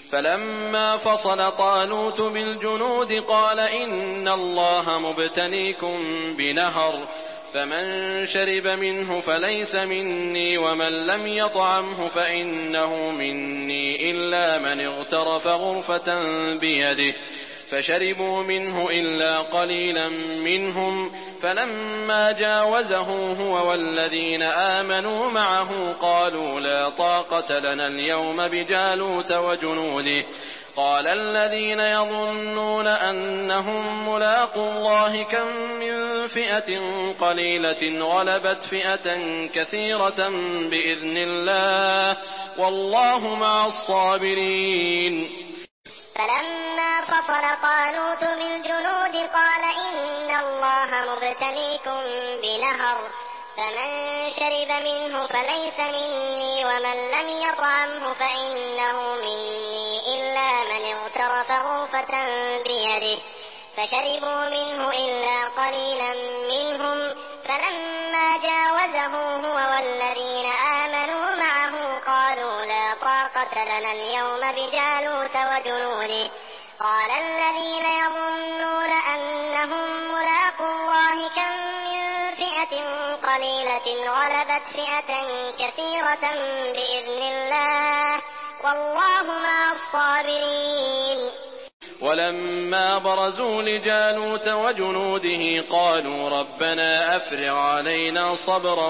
فلما فصل طالوت بالجنود قال إن الله مبتليكم بنهر فمن شرب منه فليس مني ومن لم يطعمه فإنه مني إلا من اغترف غرفة بيده فشربوا منه إلا قليلا منهم فلما جاوزه هو والذين آمنوا معه قالوا لا طاقة لنا اليوم بجالوت وجنوده قال الذين يظنون أنهم ملاقو الله كم من فئة قليلة غلبت فئة كثيرة بإذن الله والله مع الصابرين. فلما فصل طالوت بالجنود قال إن الله مبتليكم بنهر فمن شرب منه فليس مني ومن لم يطعمه فإنه مني إلا من اغترف غرفة بيده فشربوا منه إلا قليلا منهم فلما جاوزه هو والذين آمنوا معه قالوا لا طاقة لنا اليوم بجالوت وجنوده قال الذين يظنون أنهم ملاقو الله كم من فئة قليلة غلبت فئة كثيرة بإذن الله والله مع الصابرين. ولما برزوا لجالوت وجنوده قالوا ربنا أفرغ علينا صبرا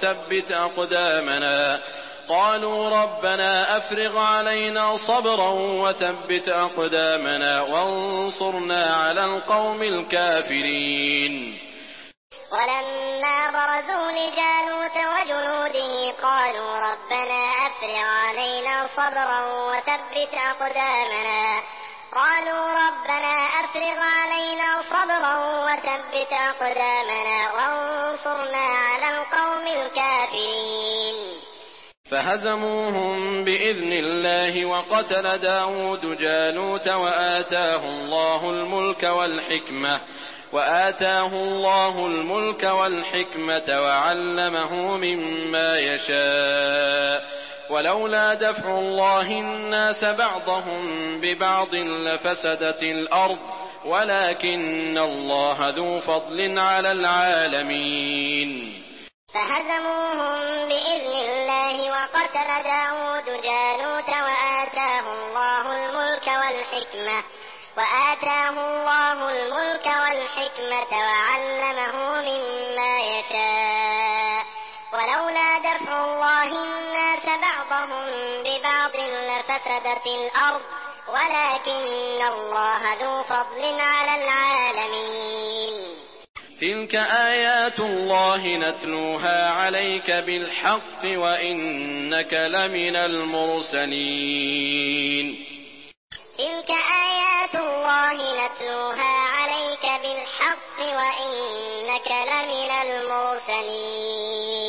وثبت أقدامنا وانصرنا على القوم الكافرين. ولما برزوا لجالوت وجنوده قالوا ربنا أفرغ علينا صبرا وثبت أقدامنا وانصرنا على القوم الكافرين. فهزموهم بإذن الله وقتل داود جالوت وآتاه الله الملك والحكمة وعلمه مما يشاء ولولا دفع الله الناس بعضهم ببعض لفسدت الأرض ولكن الله ذو فضل على العالمين. فهزموهم بإذن الله وقتل داود جالوت وآتاه الله الملك والحكمة وعلمه مما يشاء ولولا دفع الله الناس بعضهم ببعض لفسدت الأرض ولكن الله ذو فضل على العالمين. تلك آيات الله نتلوها عليك بالحق وإنك لمن المرسلين. تلك آيات الله نتلوها عليك بالحق وإنك لمن المرسلين.